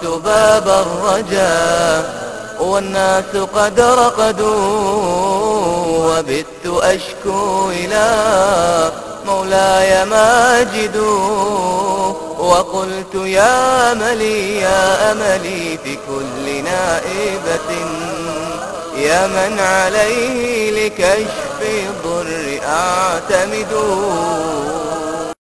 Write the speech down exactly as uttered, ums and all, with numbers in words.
طرقت باب الرجاء والناس قد رقدوا، وبت أشكو إلى مولاي ماجد، وقلت يا أملي يا أملي في كل نائبة، يا من عليه لكشف الضر أعتمد.